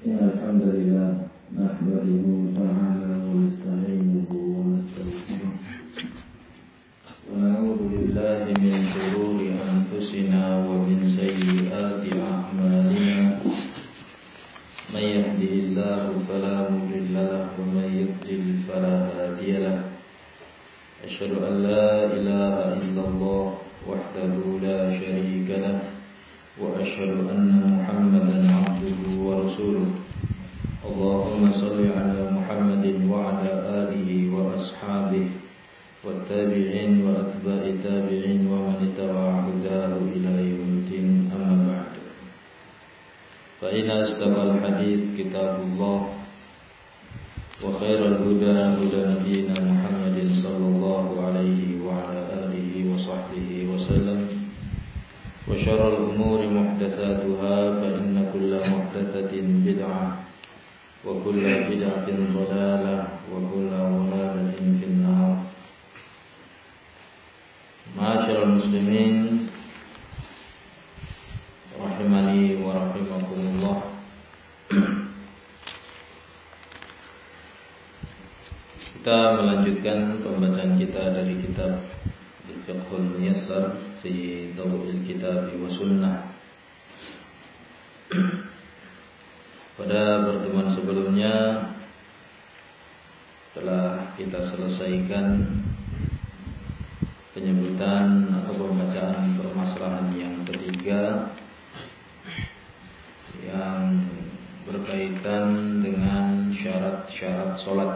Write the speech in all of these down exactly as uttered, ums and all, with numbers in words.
إن الحمد لله نحمده تعالى ونستعينه ونستغفره ونعوذ بالله من شرور أنفسنا ومن سيئات أعمالنا من يهده الله فلا مضل له ومن يضلل فلا هادي له أشهد أن لا إله إلا الله وحده لا شريك له وأشهد أن محمدا عبده ورسوله اللهم صل على محمد وعلى آله وأصحابه والتابعين وأتباع التابعين ومن اتبع هداه إلى يوم الدين أما بعد فإن أصدق الحديث كتاب الله وخير الهدى هدى نبينا محمد صلى الله عليه وعلى آله وصحبه وسلم وشر الأمور محدثاتها فإن كل محدثة بدعة وكل بدعة ضلالة وكل ضلالة في النار. معاشر المسلمين rahimani wa rahimakumullah. Kita melanjutkan pembacaan kita dari kitab Fiqhul Muyassar fi Daw'il Kitab wa Sunnah. Pada pertemuan sebelumnya telah kita selesaikan penyebutan atau pembacaan permasalahan yang ketiga yang berkaitan dengan syarat-syarat sholat.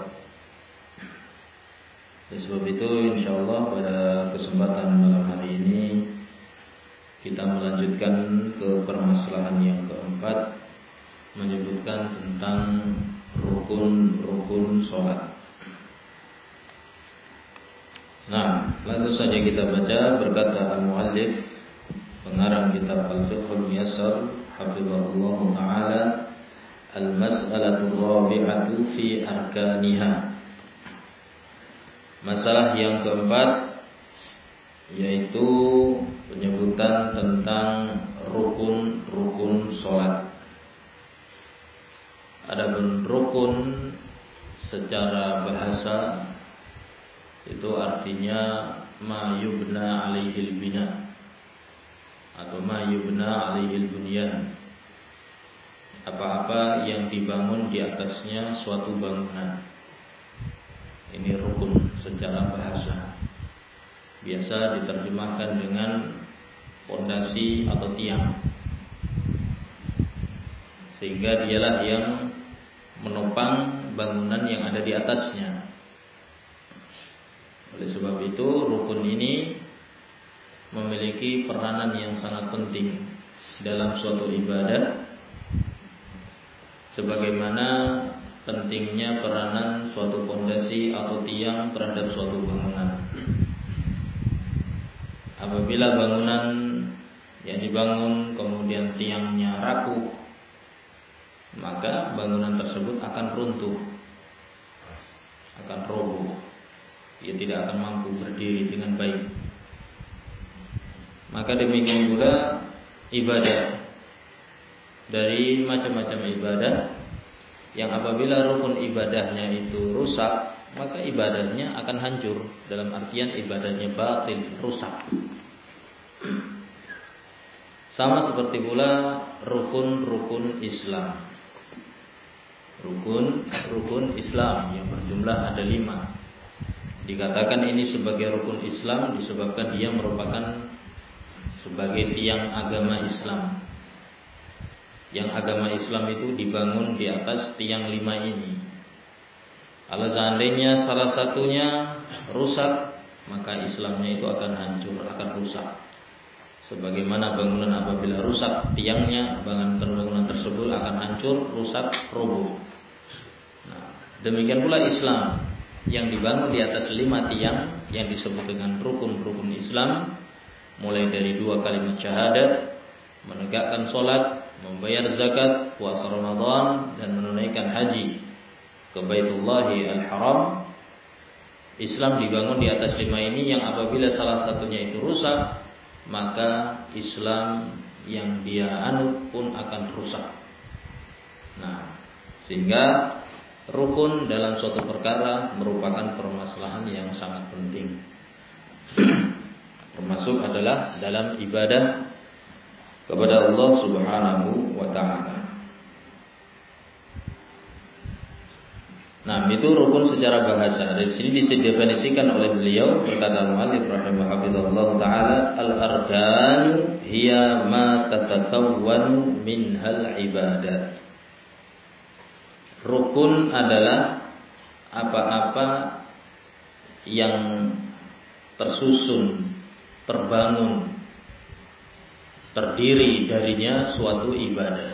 Oleh sebab itu insyaallah pada kesempatan malam hari ini kita melanjutkan ke permasalahan yang keempat, menyebutkan tentang rukun-rukun sholat. Nah, langsung saja kita baca. Berkata al-muallif, pengarang kitab Al-Fiqhul Muyassar hafizahullah ta'ala, al-mas'alatu rabi'atu fi arkaniha. Masalah yang keempat yaitu penyebutan tentang rukun-rukun sholat. Adapun rukun secara bahasa itu artinya ma yubna alaihil bina atau ma yubna alaihil bunyan, apa-apa yang dibangun di atasnya suatu bangunan. Ini rukun secara bahasa. Biasa diterjemahkan dengan pondasi atau tiang, sehingga dialah yang menopang bangunan yang ada di atasnya. Oleh sebab itu rukun ini memiliki peranan yang sangat penting dalam suatu ibadah, sebagaimana pentingnya peranan suatu pondasi atau tiang terhadap suatu bangunan. Apabila bangunan yang dibangun kemudian tiangnya rapuh, maka bangunan tersebut akan runtuh, akan roboh. Ia tidak akan mampu berdiri dengan baik. Maka demikian pula ibadah, dari macam-macam ibadah yang apabila rukun ibadahnya itu rusak, maka ibadahnya akan hancur. Dalam artian ibadahnya batil, rusak. Sama seperti pula rukun-rukun Islam. Rukun-rukun Islam yang berjumlah ada lima. Dikatakan ini sebagai rukun Islam disebabkan dia merupakan sebagai tiang agama Islam. Yang agama Islam itu dibangun di atas tiang lima ini. Kalau seandainya salah satunya rusak, maka Islamnya itu akan hancur, akan rusak. Sebagaimana bangunan apabila rusak tiangnya, bangunan tersebut akan hancur, rusak, roboh. Nah, demikian pula Islam yang dibangun di atas lima tiang yang disebut dengan rukun-rukun Islam, mulai dari dua kalimat syahadat, menegakkan sholat, membayar zakat, puasa Ramadan, dan menunaikan haji ke Baitullahi Al-Haram. Islam dibangun di atas lima ini yang apabila salah satunya itu rusak, maka Islam yang dia anut pun akan rusak. Nah, Sehingga rukun dalam suatu perkara merupakan permasalahan yang sangat penting. Termasuk adalah dalam ibadah kepada Allah Subhanahu wa taala. Nah, itu rukun secara bahasa. Dari sini bisa didefinisikan oleh beliau, berkata al-muallif rahimahullah taala, al-arkanu hiya ma tatakawwanu minhal ibadat. Rukun adalah apa-apa yang tersusun, terbangun, terdiri darinya suatu ibadah.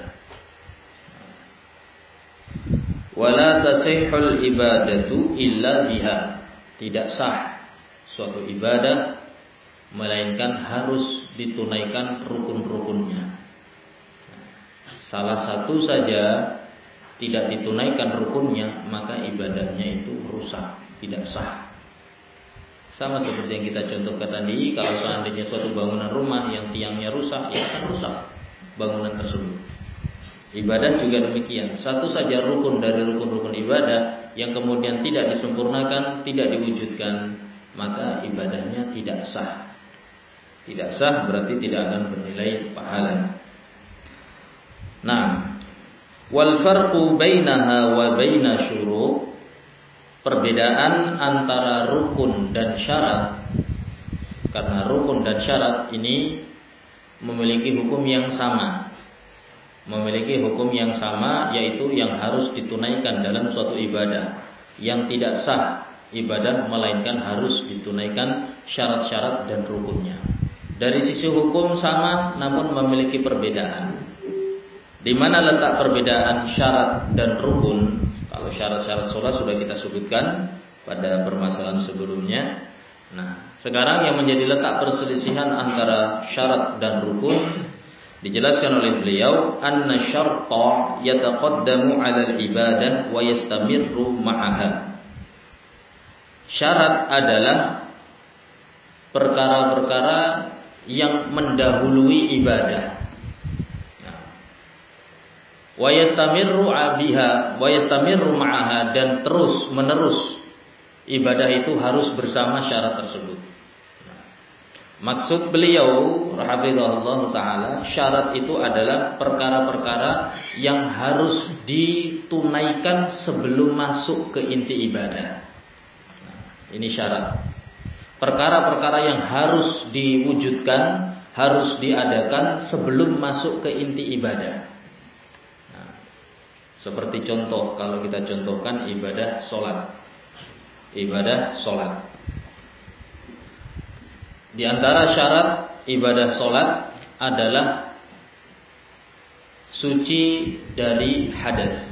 Wala tasihhul ibadatu illa biha. Tidak sah suatu ibadah melainkan harus ditunaikan rukun-rukunnya. Salah satu saja tidak ditunaikan rukunnya, maka ibadahnya itu rusak, tidak sah. Sama seperti yang kita contohkan tadi, kalau seandainya suatu bangunan rumah yang tiangnya rusak, ya akan rusak bangunan tersebut. Ibadah juga demikian. Satu saja rukun dari rukun-rukun ibadah yang kemudian tidak disempurnakan, tidak diwujudkan, maka ibadahnya tidak sah. Tidak sah berarti tidak akan bernilai pahala. Nah, wal farqu bainaha wa baina syurut, perbedaan antara rukun dan syarat, karena rukun dan syarat ini memiliki hukum yang sama. Memiliki hukum yang sama, yaitu yang harus ditunaikan dalam suatu ibadah. Yang tidak sah ibadah melainkan harus ditunaikan syarat-syarat dan rukunnya. Dari sisi hukum sama, namun memiliki perbedaan. Di mana letak perbedaan syarat dan rukun? Kalau syarat-syarat sholat sudah kita sebutkan pada permasalahan sebelumnya. Nah, sekarang yang menjadi letak perselisihan antara syarat dan rukun dijelaskan oleh beliau, anna syarta yataqaddamu 'ala al-ibadah wa yastamirru ma'aha. Syarat adalah perkara-perkara yang mendahului ibadah. Wa yastamirru 'biha wa yastamirru ma'aha, dan terus menerus ibadah itu harus bersama syarat tersebut. Maksud beliau rahimahullah taala, syarat itu adalah perkara-perkara yang harus ditunaikan sebelum masuk ke inti ibadah. Nah, ini syarat. Perkara-perkara yang harus diwujudkan, harus diadakan sebelum masuk ke inti ibadah. Nah, seperti contoh, kalau kita contohkan ibadah sholat. Ibadah sholat. Di antara syarat ibadah sholat adalah suci dari hadas.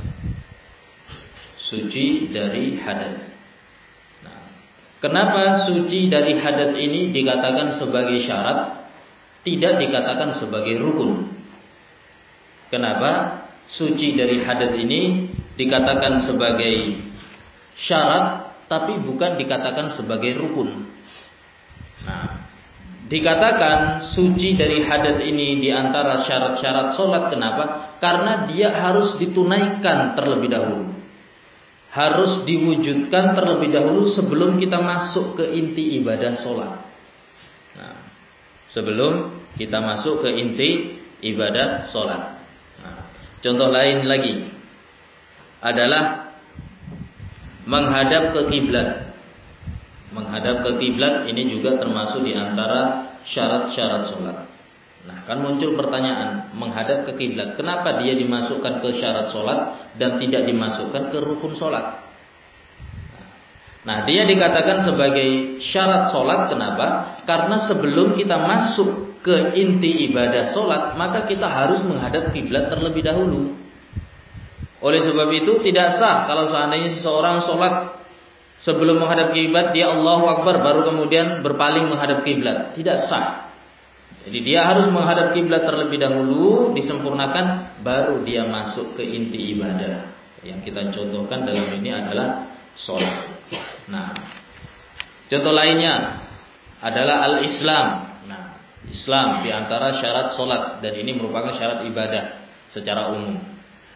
Suci dari hadas. Nah, kenapa suci dari hadas ini dikatakan sebagai syarat, tidak dikatakan sebagai rukun? Kenapa suci dari hadas ini dikatakan sebagai syarat, tapi bukan dikatakan sebagai rukun? Nah, dikatakan suci dari hadas ini di antara syarat-syarat sholat. Kenapa? Karena dia harus ditunaikan terlebih dahulu. Harus diwujudkan terlebih dahulu sebelum kita masuk ke inti ibadah sholat. Nah, sebelum kita masuk ke inti ibadah sholat. Nah, contoh lain lagi adalah menghadap ke kiblat. Menghadap ke kiblat ini juga termasuk di antara syarat-syarat sholat. Nah, kan muncul pertanyaan, menghadap ke kiblat, kenapa dia dimasukkan ke syarat sholat dan tidak dimasukkan ke rukun sholat? Nah, dia dikatakan sebagai syarat sholat. Kenapa? Karena sebelum kita masuk ke inti ibadah sholat, maka kita harus menghadap kiblat terlebih dahulu. Oleh sebab itu tidak sah kalau seandainya seseorang sholat sebelum menghadap kiblat dia Allahu Akbar baru kemudian berpaling menghadap kiblat. Tidak sah. Jadi dia harus menghadap kiblat terlebih dahulu, disempurnakan, baru dia masuk ke inti ibadah. Yang kita contohkan dalam ini adalah sholat. Nah, contoh lainnya adalah al-Islam. Nah, Islam di antara syarat sholat, dan ini merupakan syarat ibadah secara umum.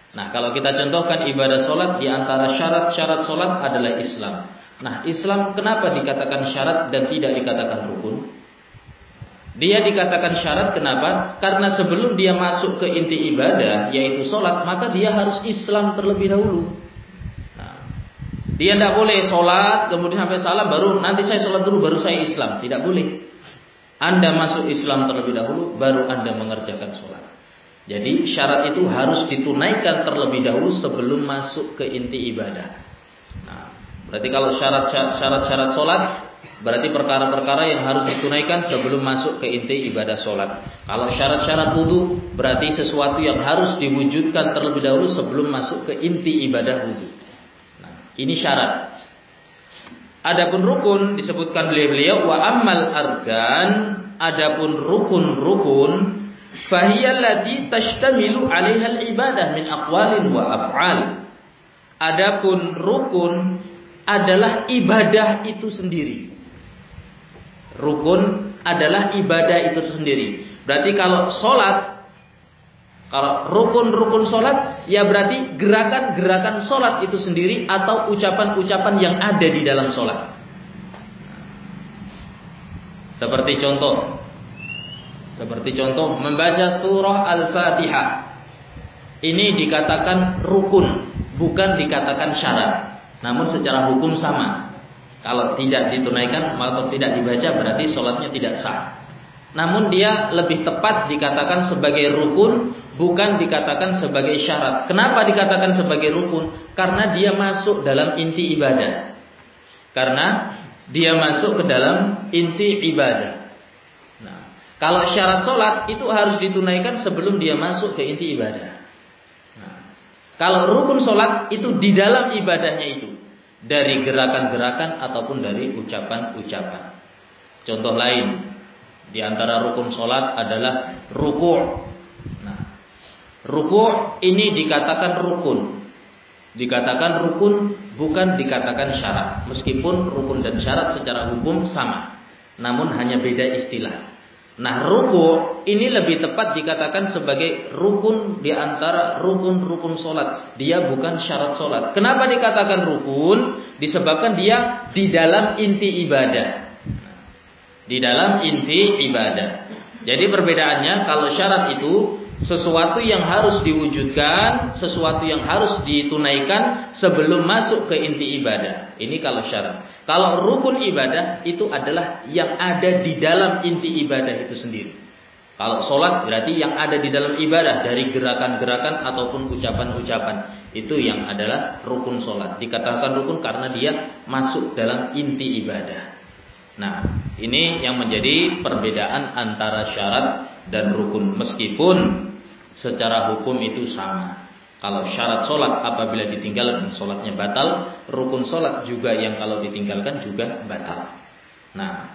Nah, kalau kita contohkan ibadah solat, di antara syarat-syarat solat adalah Islam. Nah, Islam kenapa dikatakan syarat dan tidak dikatakan rukun? Dia dikatakan syarat kenapa? Karena sebelum dia masuk ke inti ibadah, yaitu solat, maka dia harus Islam terlebih dahulu. Nah, dia tidak boleh solat, kemudian sampai salam, baru nanti saya solat dulu, baru saya Islam. Tidak boleh. Anda masuk Islam terlebih dahulu, baru Anda mengerjakan solat. Jadi syarat itu harus ditunaikan terlebih dahulu sebelum masuk ke inti ibadah. Nah, berarti kalau syarat-syarat solat, berarti perkara-perkara yang harus ditunaikan sebelum masuk ke inti ibadah solat. Kalau syarat-syarat wudu, berarti sesuatu yang harus diwujudkan terlebih dahulu sebelum masuk ke inti ibadah wudu. Nah, ini syarat. Adapun rukun disebutkan beliau-beliau wa ammal arkan, adapun rukun-rukun fahiyallati tashtamilu 'alaiha al-ibadah min aqwalin wa af'al. Adapun rukun adalah ibadah itu sendiri. Rukun adalah ibadah itu sendiri. Berarti kalau salat, kalau rukun-rukun salat, ya berarti gerakan-gerakan salat itu sendiri atau ucapan-ucapan yang ada di dalam salat. Seperti contoh Seperti contoh membaca surah Al-Fatihah. Ini dikatakan rukun, bukan dikatakan syarat. Namun secara hukum sama. Kalau tidak ditunaikan atau tidak dibaca berarti sholatnya tidak sah. Namun dia lebih tepat dikatakan sebagai rukun, bukan dikatakan sebagai syarat. Kenapa dikatakan sebagai rukun? Karena dia masuk dalam inti ibadah. Karena dia masuk ke dalam inti ibadah. Kalau syarat sholat itu harus ditunaikan sebelum dia masuk ke inti ibadah. Nah, kalau rukun sholat itu di dalam ibadahnya itu, dari gerakan-gerakan ataupun dari ucapan-ucapan. Contoh lain, di antara rukun sholat adalah ruku'. Nah, ruku' ini dikatakan rukun. Dikatakan rukun, bukan dikatakan syarat. Meskipun rukun dan syarat secara hukum sama, namun hanya beda istilah. Nah, ruku' ini lebih tepat dikatakan sebagai rukun di antara rukun-rukun solat. Dia bukan syarat solat. Kenapa dikatakan rukun? Disebabkan dia di dalam inti ibadah. Di dalam inti ibadah. Jadi perbedaannya, kalau syarat itu sesuatu yang harus diwujudkan, sesuatu yang harus ditunaikan sebelum masuk ke inti ibadah. Ini kalau syarat. Kalau rukun ibadah itu adalah yang ada di dalam inti ibadah itu sendiri. Kalau sholat berarti yang ada di dalam ibadah dari gerakan-gerakan ataupun ucapan-ucapan. Itu yang adalah rukun sholat. Dikatakan rukun karena dia masuk dalam inti ibadah. Nah, ini yang menjadi perbedaan antara syarat dan rukun. Meskipun secara hukum itu sama. Kalau syarat solat apabila ditinggalkan solatnya batal, rukun solat juga yang kalau ditinggalkan juga batal. Nah,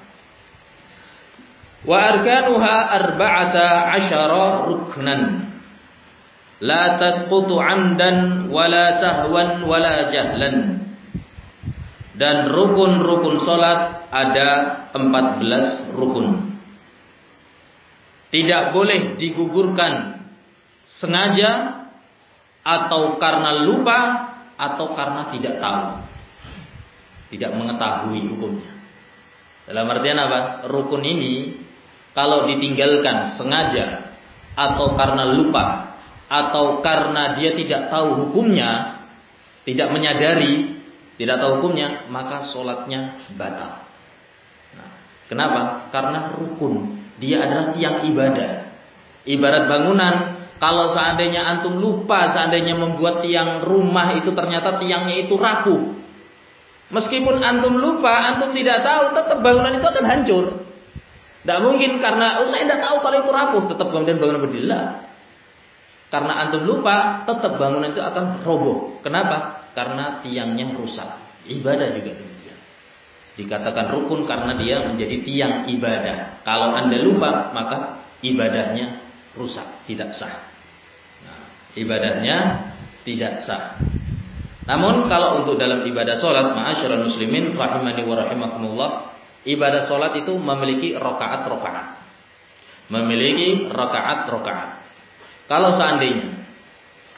wa arkanuha arba'ata asyara ruknan, la tasqutu 'amdan wala sahwan wala jahlan. Dan rukun-rukun solat ada empat belas rukun. Tidak boleh digugurkan sengaja atau karena lupa atau karena tidak tahu, tidak mengetahui hukumnya. Dalam artian apa? Rukun ini kalau ditinggalkan sengaja atau karena lupa atau karena dia tidak tahu hukumnya, tidak menyadari, tidak tahu hukumnya, maka sholatnya batal. Nah, kenapa? Karena rukun, dia adalah tiang ibadah. Ibarat bangunan. Kalau seandainya antum lupa, seandainya membuat tiang rumah itu ternyata tiangnya itu rapuh. Meskipun antum lupa, antum tidak tahu, tetap bangunan itu akan hancur. Tidak mungkin karena oh, saya tidak tahu kalau itu rapuh, tetap kemudian bangunan berdiri. Karena antum lupa, tetap bangunan itu akan roboh. Kenapa? Karena tiangnya rusak. Ibadah juga demikian. Dikatakan rukun karena dia menjadi tiang ibadah. Kalau anda lupa, maka ibadahnya rusak, tidak sah. Ibadahnya tidak sah. Namun kalau untuk dalam ibadah solat, ma'asyiral muslimin rahimani wa rahimakumullah, ibadah solat itu memiliki rakaat-rakaat. Memiliki rakaat-rakaat. Kalau seandainya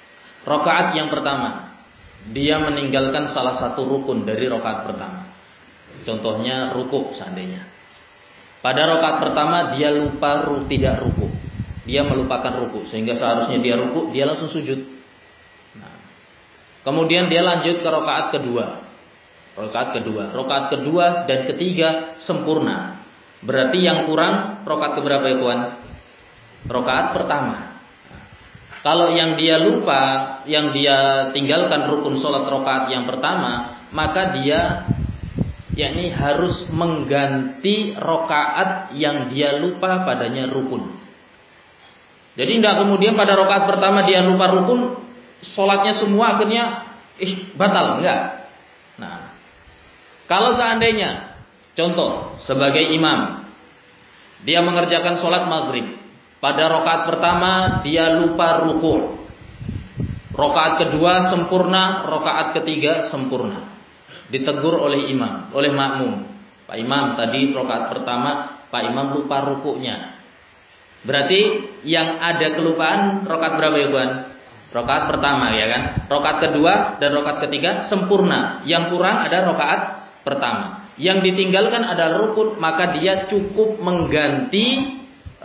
Rakaat yang pertama, dia meninggalkan salah satu rukun dari rakaat pertama. Contohnya rukuk seandainya. Pada rakaat pertama dia lupa ru, tidak rukuk. Dia melupakan rukuk sehingga seharusnya dia rukuk, dia langsung sujud. Nah, kemudian dia lanjut ke rakaat kedua. Rakaat kedua, rakaat kedua dan ketiga sempurna. Berarti yang kurang rakaat keberapa ya kawan? Rakaat pertama. Kalau yang dia lupa, yang dia tinggalkan rukun sholat rakaat yang pertama, maka dia yakni harus mengganti rakaat yang dia lupa padanya rukun. Jadi tidak kemudian pada rakaat pertama dia lupa rukun, sholatnya semua akhirnya ih, batal, enggak. Nah, kalau seandainya contoh sebagai imam, dia mengerjakan sholat maghrib, pada rakaat pertama dia lupa ruku, rakaat kedua sempurna, rakaat ketiga sempurna. Ditegur oleh imam, oleh makmum. Pak Imam, tadi rakaat pertama Pak Imam lupa rukunya. Berarti yang ada kelupaan rakaat berapa ya Tuan? Rakaat pertama ya kan? Rakaat kedua dan rakaat ketiga sempurna. Yang kurang ada rakaat pertama. Yang ditinggalkan adalah rukun, maka dia cukup mengganti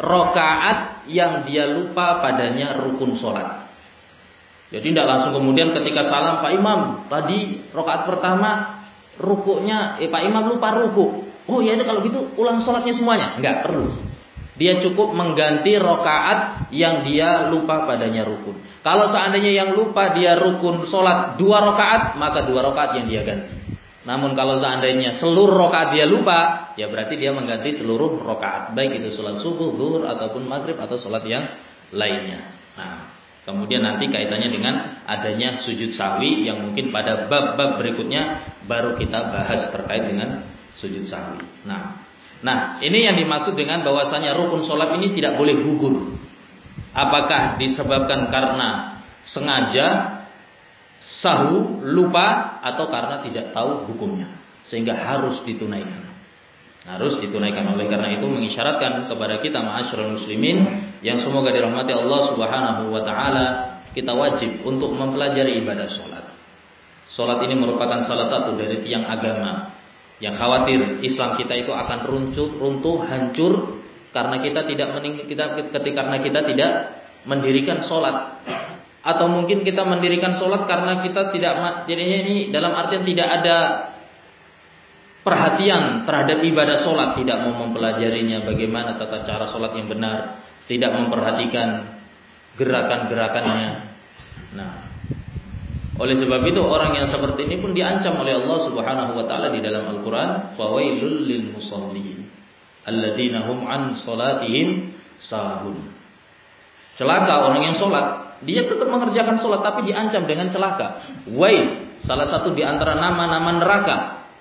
rakaat yang dia lupa padanya rukun sholat. Jadi tidak langsung kemudian ketika salam, Pak Imam, tadi rakaat pertama rukuknya, eh Pak Imam lupa ruku. Oh ya, kalau gitu ulang sholatnya semuanya. Enggak perlu. Dia cukup mengganti rakaat yang dia lupa padanya rukun. Kalau seandainya yang lupa dia rukun sholat dua rakaat, maka dua rakaat yang dia ganti. Namun kalau seandainya seluruh rakaat dia lupa, ya berarti dia mengganti seluruh rakaat, baik itu sholat subuh, zuhur ataupun maghrib atau sholat yang lainnya. Nah, kemudian nanti kaitannya dengan adanya sujud sahwi yang mungkin pada bab-bab berikutnya baru kita bahas terkait dengan sujud sahwi. Nah, nah ini yang dimaksud dengan bahwasanya rukun sholat ini tidak boleh gugur. Apakah disebabkan karena sengaja, sahu, lupa, atau karena tidak tahu hukumnya, sehingga harus ditunaikan. Harus ditunaikan. Oleh karena itu mengisyaratkan kepada kita ma'asyiral muslimin yang semoga dirahmati Allah Subhanahu wa taala, kita wajib untuk mempelajari ibadah salat. Salat ini merupakan salah satu dari tiang agama yang khawatir Islam kita itu akan runtuh, runtuh, hancur karena kita tidak mening, kita ketika karena kita tidak mendirikan salat. Atau mungkin kita mendirikan sholat karena kita tidak, jadinya ini dalam artian tidak ada perhatian terhadap ibadah sholat, tidak mau mempelajarinya bagaimana tata cara sholat yang benar, tidak memperhatikan gerakan-gerakannya. Nah, oleh sebab itu orang yang seperti ini pun diancam oleh Allah Subhanahu wa taala di dalam Al-Qur'an, fawailul lil musallin alladzina hum an sholatihim sahun. Celaka orang yang sholat, dia tetap mengerjakan sholat tapi diancam dengan celaka. Wail, salah satu di antara nama-nama neraka.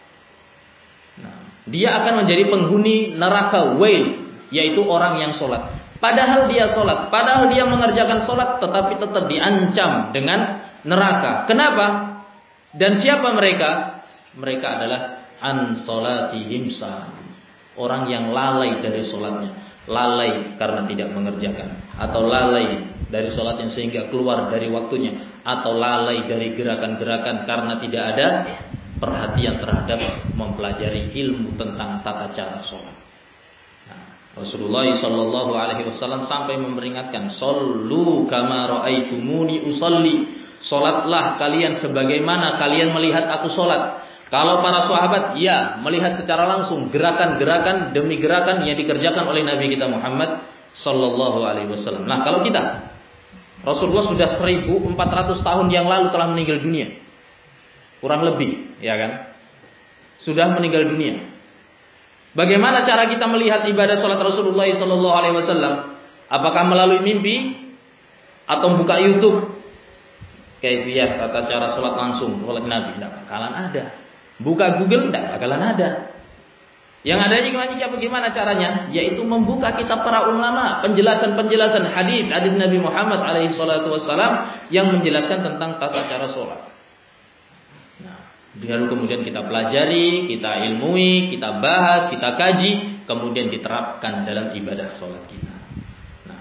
Nah, dia akan menjadi penghuni neraka wail, yaitu orang yang sholat. Padahal dia sholat, padahal dia mengerjakan sholat, tetapi tetap diancam dengan neraka. Kenapa? Dan siapa mereka? Mereka adalah an sholatihim sahun, orang yang lalai dari sholatnya. Lalai karena tidak mengerjakan, atau lalai dari sholatnya sehingga keluar dari waktunya, atau lalai dari gerakan-gerakan karena tidak ada perhatian terhadap mempelajari ilmu tentang tata cara sholat. Nah, Rasulullah Shallallahu Alaihi Wasallam sampai memperingatkan, "Shollu kama ra'aitumuni usolli." Sholatlah kalian sebagaimana kalian melihat aku sholat. Kalau para sahabat, ya melihat secara langsung gerakan-gerakan demi gerakan yang dikerjakan oleh Nabi kita Muhammad Sallallahu Alaihi Wasallam. Nah, kalau kita, Rasulullah sudah seribu empat ratus tahun yang lalu telah meninggal dunia, kurang lebih, ya kan? Sudah meninggal dunia. Bagaimana cara kita melihat ibadah salat Rasulullah Sallallahu Alaihi Wasallam? Apakah melalui mimpi atau buka YouTube? Kaifiyah tata cara salat langsung oleh Nabi? Tidak bakalan ada. Buka Google, tidak bakalan ada. Yang ada gimana, bagaimana caranya? Yaitu membuka kitab para ulama, penjelasan-penjelasan hadis hadis Nabi Muhammad alaihi salatu wassalam yang menjelaskan tentang tata cara sholat. Nah, baru kemudian kita pelajari, kita ilmui, kita bahas, kita kaji, kemudian diterapkan dalam ibadah sholat kita. Nah,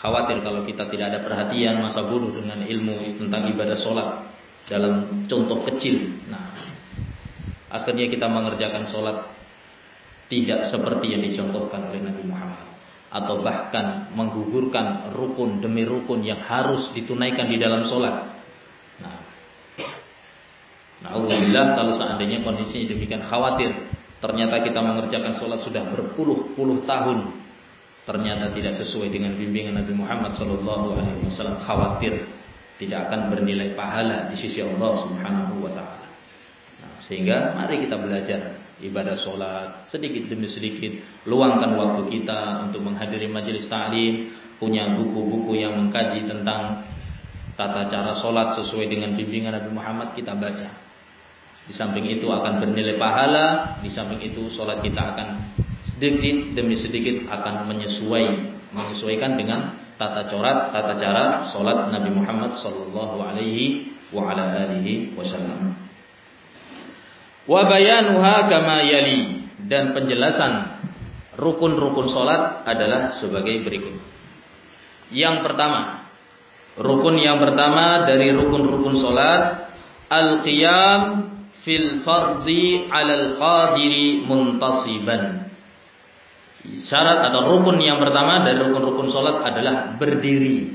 khawatir kalau kita tidak ada perhatian, masa bodoh dengan ilmu tentang ibadah sholat dalam contoh kecil. Nah, akhirnya kita mengerjakan sholat tidak seperti yang dicontohkan oleh Nabi Muhammad, atau bahkan menggugurkan rukun demi rukun yang harus ditunaikan di dalam sholat. Nah, na'udzubillah kalau seandainya kondisinya demikian, khawatir ternyata kita mengerjakan sholat sudah berpuluh-puluh tahun, ternyata tidak sesuai dengan bimbingan Nabi Muhammad sallallahu alaihi wasallam, khawatir tidak akan bernilai pahala di sisi Allah Subhanahu wa taala. Nah, sehingga mari kita belajar ibadah sholat sedikit demi sedikit, luangkan waktu kita untuk menghadiri majelis ta'lim, punya buku-buku yang mengkaji tentang tata cara sholat sesuai dengan bimbingan Nabi Muhammad, kita baca. Di samping itu akan bernilai pahala, di samping itu sholat kita akan sedikit demi sedikit akan menyesuai, menyesuaikan dengan tata cara tata cara sholat Nabi Muhammad sallallahu alaihi wa ala alihi wasallam. Wa bayanuha kama yali, dan penjelasan rukun-rukun salat adalah sebagai berikut. Yang pertama, rukun yang pertama dari rukun-rukun salat, al-qiyam fil fardhi 'alal qadiri muntasiban. Syarat atau rukun yang pertama dari rukun-rukun salat adalah berdiri.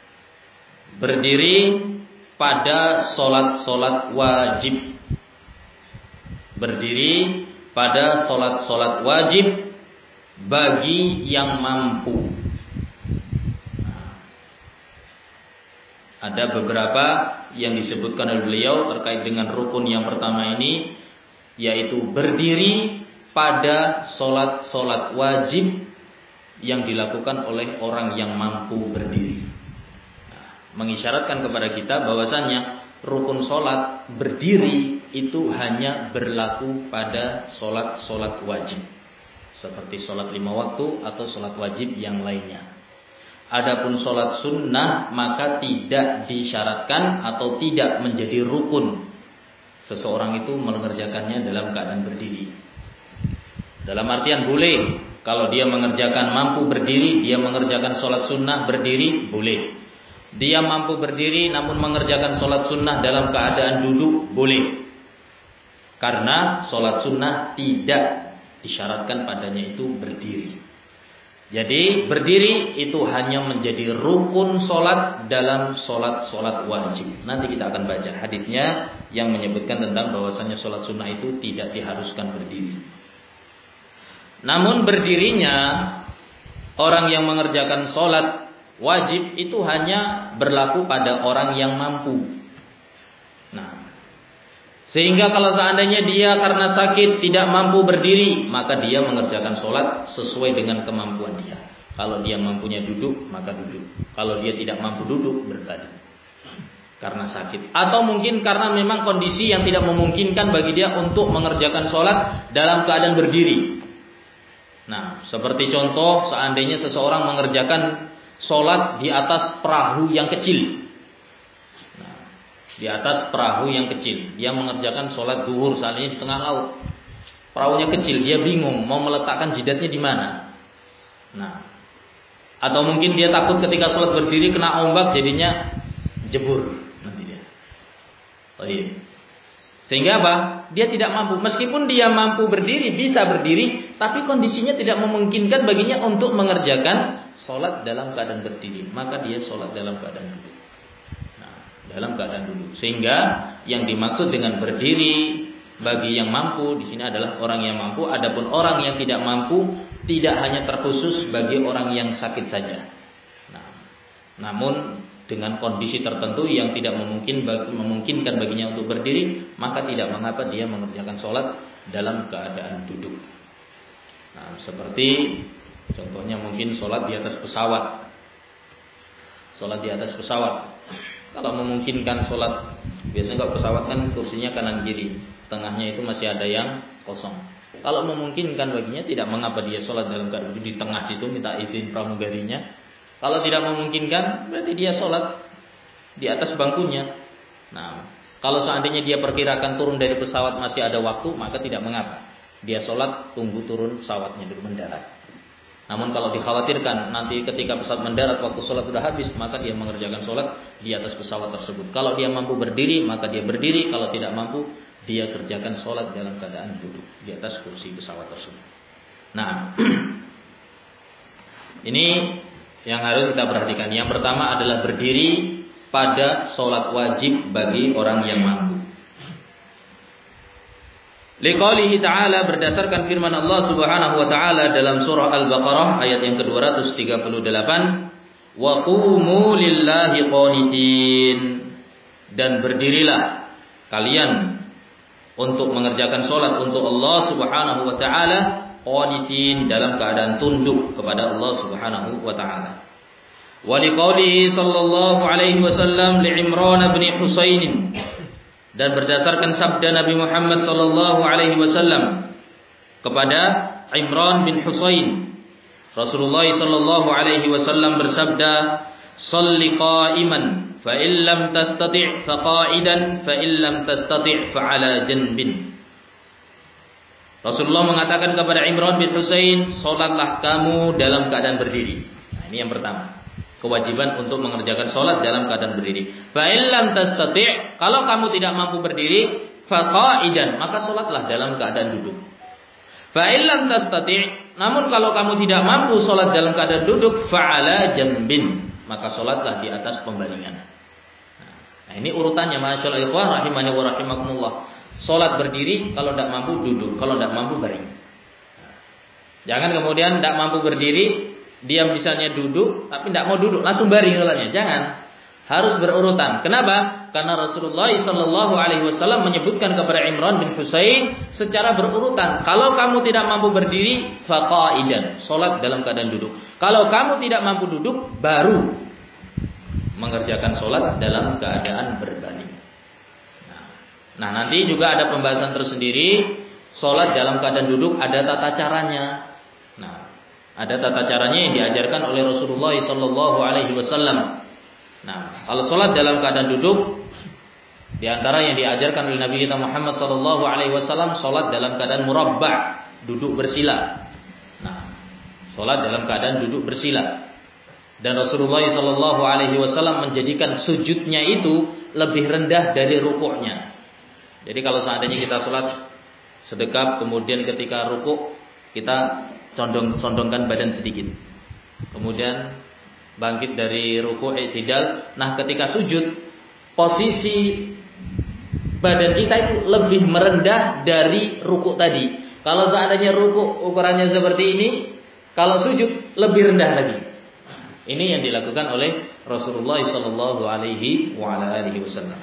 Berdiri pada salat-salat wajib. Berdiri pada solat-solat wajib bagi yang mampu. Nah, ada beberapa yang disebutkan oleh beliau terkait dengan rukun yang pertama ini, yaitu berdiri pada solat-solat wajib yang dilakukan oleh orang yang mampu berdiri. Nah, mengisyaratkan kepada kita bahwasannya rukun solat berdiri itu hanya berlaku pada solat-solat wajib, seperti solat lima waktu atau solat wajib yang lainnya. Adapun solat sunnah maka tidak disyaratkan atau tidak menjadi rukun seseorang itu mengerjakannya dalam keadaan berdiri. Dalam artian boleh kalau dia mengerjakan mampu berdiri, dia mengerjakan solat sunnah berdiri, boleh. Dia mampu berdiri namun mengerjakan solat sunnah dalam keadaan duduk, boleh. Karena solat sunnah tidak disyaratkan padanya itu berdiri. Jadi berdiri itu hanya menjadi rukun solat dalam solat-solat wajib. Nanti kita akan baca hadisnya yang menyebutkan tentang bahwasannya solat sunnah itu tidak diharuskan berdiri. Namun berdirinya orang yang mengerjakan solat wajib itu hanya berlaku pada orang yang mampu. Nah, sehingga kalau seandainya dia karena sakit tidak mampu berdiri, maka dia mengerjakan sholat sesuai dengan kemampuan dia. Kalau dia mampunya duduk, maka duduk. Kalau dia tidak mampu duduk, berbaring karena sakit. Atau mungkin karena memang kondisi yang tidak memungkinkan bagi dia untuk mengerjakan sholat dalam keadaan berdiri. Nah, seperti contoh seandainya seseorang mengerjakan sholat di atas perahu yang kecil. Di atas perahu yang kecil, dia mengerjakan sholat zuhur seandainya di tengah laut. Perahunya kecil, dia bingung mau meletakkan jidatnya di mana. Nah, atau mungkin dia takut ketika sholat berdiri kena ombak, jadinya jebur nanti dia. Oh iya. Sehingga apa? Dia tidak mampu. Meskipun dia mampu berdiri, bisa berdiri, tapi kondisinya tidak memungkinkan baginya untuk mengerjakan sholat dalam keadaan berdiri. Maka dia sholat dalam keadaan duduk. Dalam keadaan duduk. Sehingga yang dimaksud dengan berdiri bagi yang mampu di sini adalah orang yang mampu. Adapun orang yang tidak mampu tidak hanya terkhusus bagi orang yang sakit saja. Nah, namun dengan kondisi tertentu yang tidak memungkin memungkinkan baginya untuk berdiri, maka tidak mengapa dia mengerjakan sholat dalam keadaan duduk. Nah, seperti contohnya mungkin sholat di atas pesawat. Sholat di atas pesawat. Kalau memungkinkan sholat, biasanya kalau pesawat kan kursinya kanan kiri, tengahnya itu masih ada yang kosong. Kalau memungkinkan baginya, tidak mengapa dia sholat dalam keadaan di tengah situ, minta izin pramugarinya. Kalau tidak memungkinkan, berarti dia sholat di atas bangkunya. Nah, kalau seandainya dia perkirakan turun dari pesawat masih ada waktu, maka tidak mengapa dia sholat tunggu turun pesawatnya dulu mendarat. Namun kalau dikhawatirkan nanti ketika pesawat mendarat waktu sholat sudah habis, maka dia mengerjakan sholat di atas pesawat tersebut. Kalau dia mampu berdiri, maka dia berdiri. Kalau tidak mampu, dia kerjakan sholat dalam keadaan duduk di atas kursi pesawat tersebut. Nah, ini yang harus kita perhatikan. Yang pertama adalah berdiri pada sholat wajib bagi orang yang mampu. Liqaulihi ta'ala, berdasarkan firman Allah Subhanahu wa taala dalam surah Al-Baqarah ayat yang ke dua ratus tiga puluh delapan, wa qumu lillahi qanitin, dan berdirilah kalian untuk mengerjakan salat untuk Allah Subhanahu wa taala qanitin, dalam keadaan tunduk kepada Allah Subhanahu wa taala. Wa liqaulihi sallallahu alaihi wasallam li Imran bin Husain, dan berdasarkan sabda Nabi Muhammad sallallahu alaihi wasallam kepada Imran bin Husain, Rasulullah sallallahu alaihi wasallam bersabda, "Shalli qa'iman, fa in lam tastati' fa qa'idan, fa in lam tastati' fa 'ala janbin." Rasulullah mengatakan kepada Imran bin Husain, "Salatlah kamu dalam keadaan berdiri." Nah, ini yang pertama. Kewajiban untuk mengerjakan sholat dalam keadaan berdiri. Fa in lam tastati', kalau kamu tidak mampu berdiri, fa qa'idan, maka sholatlah dalam keadaan duduk. Fa in lam tastati', namun kalau kamu tidak mampu sholat dalam keadaan duduk, fa 'ala jambin, maka sholatlah di atas pembaringan. Nah, ini urutannya, masyaallah ikhwah rahimani wa rahimakumullah. Sholat berdiri, kalau tidak mampu duduk, kalau tidak mampu baring. Jangan kemudian tidak mampu berdiri, dia misalnya duduk, tapi tidak mau duduk, langsung baring sholatnya. Jangan, harus berurutan. Kenapa? Karena Rasulullah Sallallahu Alaihi Wasallam menyebutkan kepada Imran bin Husain secara berurutan. Kalau kamu tidak mampu berdiri, faqaidan, sholat dalam keadaan duduk. Kalau kamu tidak mampu duduk, baru mengerjakan sholat dalam keadaan berbaring. Nah, nah nanti juga ada pembahasan tersendiri. Sholat dalam keadaan duduk ada tata caranya. Nah, ada tata caranya yang diajarkan oleh Rasulullah sallallahu alaihi wasallam. Nah, kalau sholat dalam keadaan duduk, di antara yang diajarkan oleh Nabi kita Muhammad sallallahu alaihi wasallam, sholat dalam keadaan murabba', duduk bersila. Nah, sholat dalam keadaan duduk bersila. Dan Rasulullah sallallahu alaihi wasallam menjadikan sujudnya itu lebih rendah dari rukuknya. Jadi kalau seandainya kita sholat sedekap, kemudian ketika rukuk kita condong condongkan badan sedikit, kemudian bangkit dari ruku' i'tidal. Nah, ketika sujud, posisi badan kita itu lebih merendah dari ruku' tadi. Kalau seandainya ruku' ukurannya seperti ini, kalau sujud lebih rendah lagi. Ini yang dilakukan oleh Rasulullah sallallahu alaihi wasallam.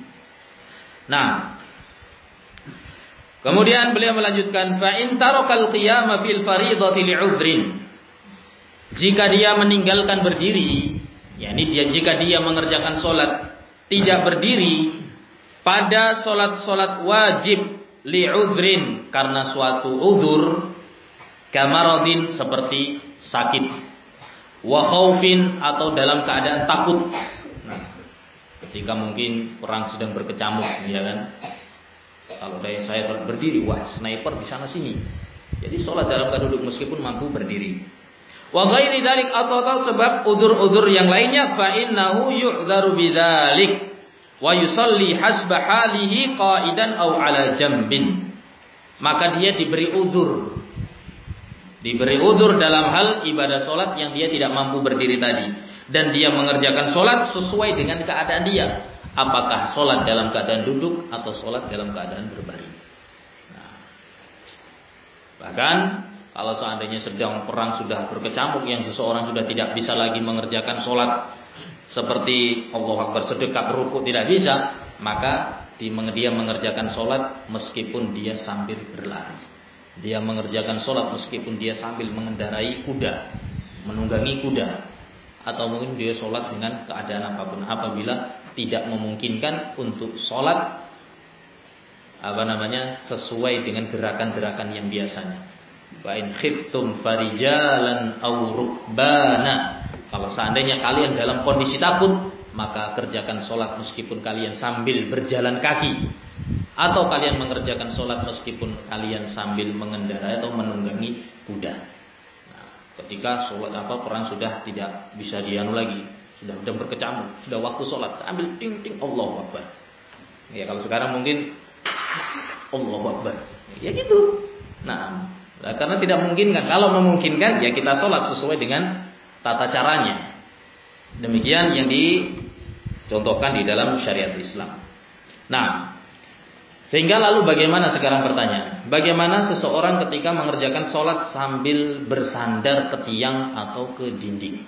Nah, kemudian beliau melanjutkan, fa in tarakal qiyama fil fariidati li'udhrin. Jika dia meninggalkan berdiri, yakni dia jika dia mengerjakan salat tidak berdiri pada salat-salat wajib li'udhrin, karena suatu udzur, kamaradin seperti sakit, wa khaufin atau dalam keadaan takut. Nah, ketika mungkin perang sedang berkecamuk, ya kan? Kalau dari saya sholat berdiri, wah sniper di sana sini. Jadi sholat dalam keadaan duduk meskipun mampu berdiri. Wa ghairi dzalik, atau sebab udzur-udzur yang lainnya, fa innahu yu'dzaru bidzalik wa yusalli hasba halihi qa'idan aw 'ala jambin. Maka dia diberi udzur. Diberi udzur dalam hal ibadah sholat yang dia tidak mampu berdiri tadi, dan dia mengerjakan sholat sesuai dengan keadaan dia. Apakah sholat dalam keadaan duduk atau sholat dalam keadaan berbaring. Nah, bahkan kalau seandainya sedang perang sudah berkecamuk, yang seseorang sudah tidak bisa lagi mengerjakan sholat seperti Allahu Akbar, sedekap, rukuk, tidak bisa, maka dia mengerjakan sholat meskipun dia sambil berlari. Dia mengerjakan sholat meskipun dia sambil mengendarai kuda, menunggangi kuda, atau mungkin dia sholat dengan keadaan apapun, apabila tidak memungkinkan untuk sholat apa namanya sesuai dengan gerakan-gerakan yang biasanya. Wa in khiftum farijalan aw rukbana. Kalau seandainya kalian dalam kondisi takut, maka kerjakan sholat meskipun kalian sambil berjalan kaki, atau kalian mengerjakan sholat meskipun kalian sambil mengendarai atau menunggangi kuda. Nah, Ketika sholat apa perang sudah tidak bisa dianu lagi, sudah sudah berkecamuk, sudah waktu sholat, ambil ting ting Allahu Akbar. Ya kalau sekarang mungkin Allahu Akbar. Ya gitu. Nah, karena tidak memungkinkan. Kalau memungkinkan ya kita sholat sesuai dengan tata caranya. Demikian yang dicontohkan di dalam syariat Islam. Nah, sehingga lalu bagaimana sekarang pertanyaan? Bagaimana seseorang ketika mengerjakan sholat sambil bersandar ke tiang atau ke dinding?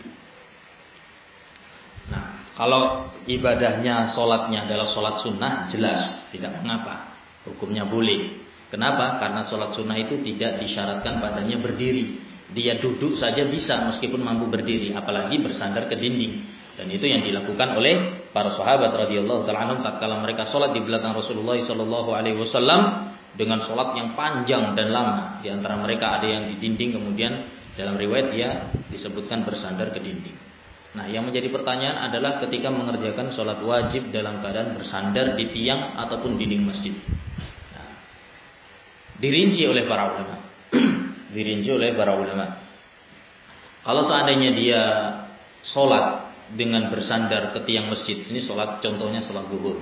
Nah, kalau ibadahnya sholatnya adalah sholat sunnah, jelas tidak mengapa, hukumnya boleh. Kenapa? Karena sholat sunnah itu tidak disyaratkan padanya berdiri. Dia duduk saja bisa meskipun mampu berdiri, apalagi bersandar ke dinding. Dan itu yang dilakukan oleh para sahabat radhiyallahu taala anhum tatkala mereka sholat di belakang Rasulullah sallallahu alaihi wasallam dengan sholat yang panjang dan lama. Di antara mereka ada yang di dinding, kemudian dalam riwayat dia disebutkan bersandar ke dinding. Nah, yang menjadi pertanyaan adalah ketika mengerjakan sholat wajib dalam keadaan bersandar di tiang ataupun dinding masjid. Nah, dirinci oleh para ulama. dirinci oleh para ulama. Kalau seandainya dia sholat dengan bersandar ke tiang masjid, ini sholat, contohnya sholat zuhur.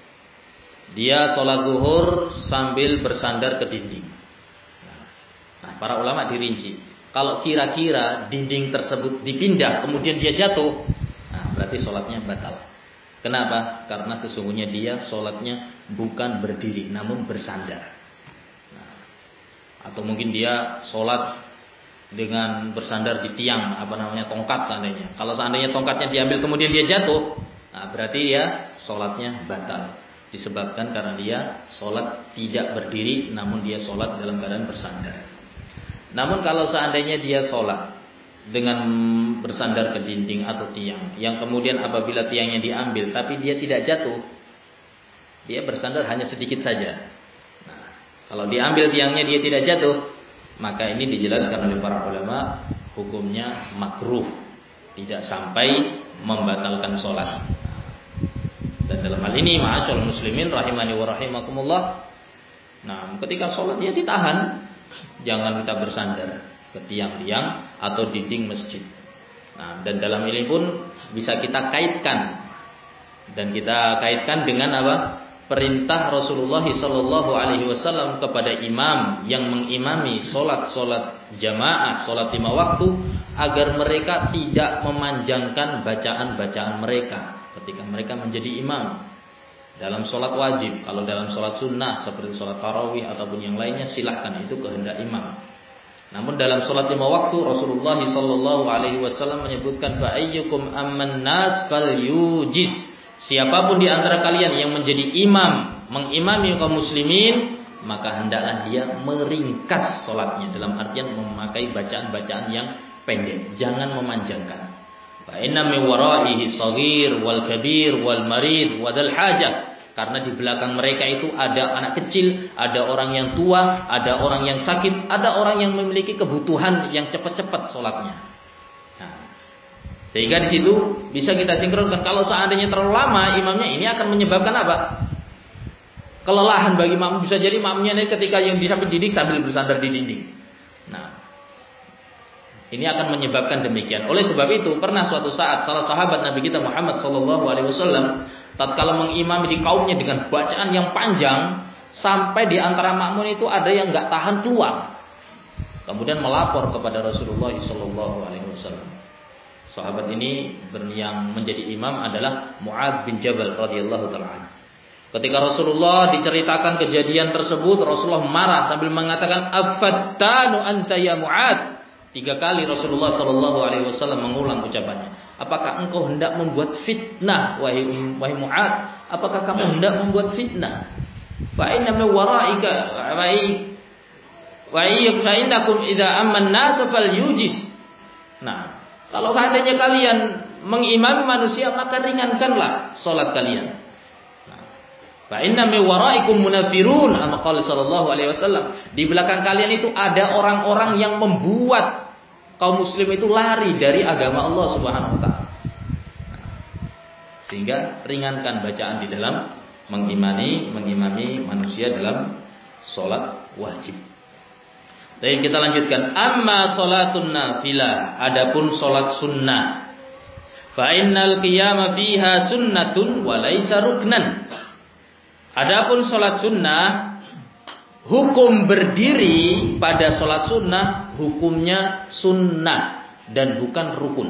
Dia sholat zuhur sambil bersandar ke dinding. Nah, para ulama dirinci. Kalau kira-kira dinding tersebut dipindah, kemudian dia jatuh, nah, berarti sholatnya batal. Kenapa? Karena sesungguhnya dia sholatnya bukan berdiri, namun bersandar. Nah, atau mungkin dia sholat dengan bersandar di tiang, apa namanya, tongkat seandainya. Kalau seandainya tongkatnya diambil kemudian dia jatuh, nah berarti dia sholatnya batal. Disebabkan karena dia sholat tidak berdiri, namun dia sholat dalam keadaan bersandar. Namun kalau seandainya dia sholat dengan bersandar ke dinding atau tiang, yang kemudian apabila tiangnya diambil tapi dia tidak jatuh, dia bersandar hanya sedikit saja. Nah, kalau diambil tiangnya dia tidak jatuh, maka ini dijelaskan oleh para ulama hukumnya makruh, tidak sampai membatalkan sholat. Dan dalam hal ini ma'asyiral muslimin rahimani wa rahimakumullah, nah ketika sholat dia ditahan, jangan kita bersandar ke tiang-tiang atau dinding masjid. Nah, dan dalam ini pun bisa kita kaitkan, dan kita kaitkan dengan apa? Perintah Rasulullah sallallahu alaihi wasallam kepada imam yang mengimami solat-solat jamaah, solat lima waktu, agar mereka tidak memanjangkan bacaan-bacaan mereka ketika mereka menjadi imam dalam solat wajib. Kalau dalam solat sunnah seperti solat tarawih ataupun yang lainnya, silahkan, itu kehendak imam. Namun dalam solat lima waktu Rasulullah sallallahu alaihi wasallam menyebutkan fa ayyukum amman nas falyujiz. Siapapun di antara kalian yang menjadi imam, mengimami kaum muslimin, maka hendaklah dia meringkas solatnya, dalam artian memakai bacaan-bacaan yang pendek, jangan memanjangkan. Fa inna min waraihi shaghir wal kabir wal marid wa dzal hajah. Karena di belakang mereka itu ada anak kecil, ada orang yang tua, ada orang yang sakit, ada orang yang memiliki kebutuhan yang cepat-cepat solatnya. Sehingga di situ bisa kita sinkronkan. Kalau seandainya terlalu lama imamnya, ini akan menyebabkan apa? Kelelahan bagi makmum. Bisa jadi makmumnya ini ketika yang disambil dinding sambil bersandar di dinding. Nah, ini akan menyebabkan demikian. Oleh sebab itu, pernah suatu saat salah sahabat Nabi kita Muhammad sallallahu alaihi wasallam tatkala mengimami di kaumnya dengan bacaan yang panjang, sampai di antara makmum itu ada yang enggak tahan keluar. Kemudian melapor kepada Rasulullah sallallahu alaihi wasallam. Sahabat ini yang menjadi imam adalah Mu'adz bin Jabal radhiyallahu taala anhu. Ketika Rasulullah diceritakan kejadian tersebut, Rasulullah marah sambil mengatakan, "Afattanu anta ya Mu'adz." Tiga kali Rasulullah sallallahu alaihi wasallam mengulang ucapannya. Apakah engkau hendak membuat fitnah wahai wahai Mu'adz? Apakah kamu hendak membuat fitnah? Fa inna min waraika wa innakum idza amman nas falyujiz. Nah, kalau seandainya kalian mengimami manusia, maka ringankanlah salat kalian. Fa inna min waraikum munafirun, qala sallallahu alaihi wasallam. Di belakang kalian itu ada orang-orang yang membuat kaum muslim itu lari dari agama Allah Subhanahu wa taala. Sehingga ringankan bacaan di dalam mengimani mengimami manusia dalam salat wajib. Baik, kita lanjutkan. Amma salatun nafilah, adapun salat sunnah. Fa innal qiyama fiha sunnatun wa laisa ruknan. Adapun salat sunnah, hukum berdiri pada salat sunnah hukumnya sunnah dan bukan rukun.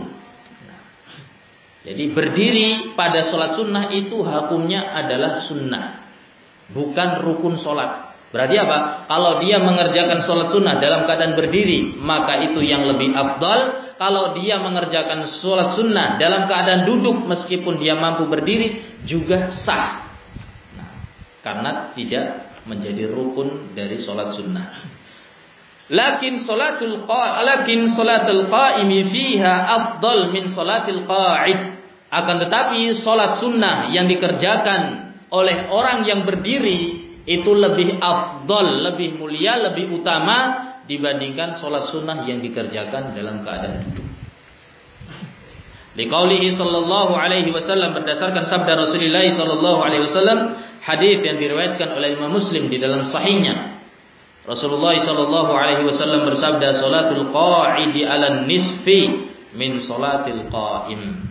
Jadi berdiri pada salat sunnah itu hukumnya adalah sunnah, bukan rukun salat. Berarti apa? Kalau dia mengerjakan sholat sunnah dalam keadaan berdiri, maka itu yang lebih afdal. Kalau dia mengerjakan sholat sunnah dalam keadaan duduk, meskipun dia mampu berdiri, juga sah. Nah, karena tidak menjadi rukun dari sholat sunnah. Lakin sholatul qa, lakin sholatul qaimi fiha afdal min sholatil qa'id. Akan tetapi sholat sunnah yang dikerjakan oleh orang yang berdiri itu lebih afdal, lebih mulia, lebih utama dibandingkan sholat sunnah yang dikerjakan dalam keadaan duduk. Liqaulihi sallallahu alaihi wasallam, berdasarkan sabda Rasulullah sallallahu alaihi wasallam, hadis yang diriwayatkan oleh Imam Muslim di dalam sahihnya. Rasulullah sallallahu alaihi wasallam bersabda, "Salatul qa'idi 'alan nisfi min salatil qa'im."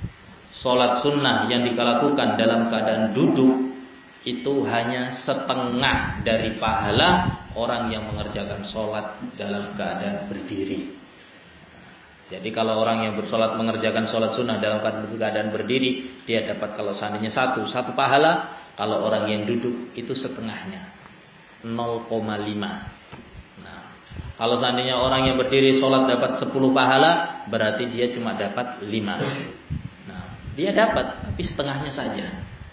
Salat sunnah yang dilakukan dalam keadaan duduk itu hanya setengah dari pahala orang yang mengerjakan sholat dalam keadaan berdiri. Jadi kalau orang yang bersolat mengerjakan sholat sunnah dalam keadaan berdiri, dia dapat kalau seandainya satu, satu pahala. Kalau orang yang duduk itu setengahnya, nol koma lima. Nah, kalau seandainya orang yang berdiri sholat dapat sepuluh pahala, berarti dia cuma dapat lima. Nah, dia dapat tapi setengahnya saja.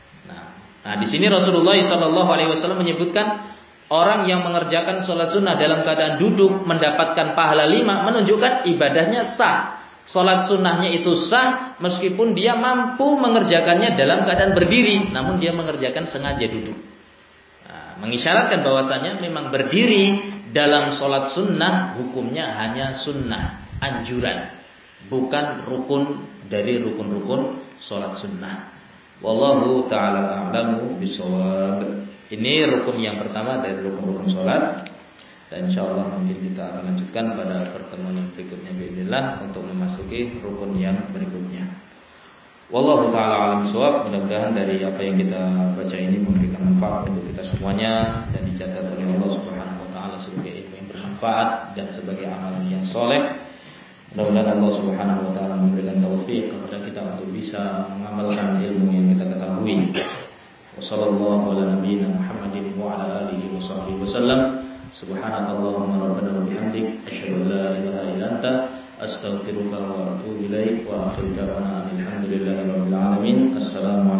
Nah, di sini Rasulullah shallallahu alaihi wasallam menyebutkan orang yang mengerjakan sholat sunnah dalam keadaan duduk mendapatkan pahala lima, menunjukkan ibadahnya sah. Sholat sunnahnya itu sah meskipun dia mampu mengerjakannya dalam keadaan berdiri, namun dia mengerjakan sengaja duduk. Nah, mengisyaratkan bahwasanya memang berdiri dalam sholat sunnah hukumnya hanya sunnah, anjuran, bukan rukun dari rukun-rukun sholat sunnah. Wallahu ta'ala a'lamu bishawab. Ini rukun yang pertama dari rukun-rukun sholat. Dan insyaallah mungkin kita akan lanjutkan pada pertemuan yang berikutnya biidznillah untuk memasuki rukun yang berikutnya. Wallahu ta'ala a'lam bishawab. Mudah-mudahan dari apa yang kita baca ini memberikan manfaat untuk kita semuanya dan dicatat oleh Allah Subhanahu wa taala sebagai ilmu yang bermanfaat dan sebagai amalan yang saleh. Mudah-mudahan Allah Subhanahu wa taala memberikan taufik kepada kita untuk bisa mengamalkan ilmu yang kita ketahui. Wassallallahu ala nabiyyina Muhammadin wa ala alihi wa sahbihi wasallam. Subhanakallahumma rabbana wa bihamdik asyhadu an la ilaha illa anta astaghfiruka wa atubu ilaik wa akhiru da'wana alhamdulillahi rabbil alamin. Assalamu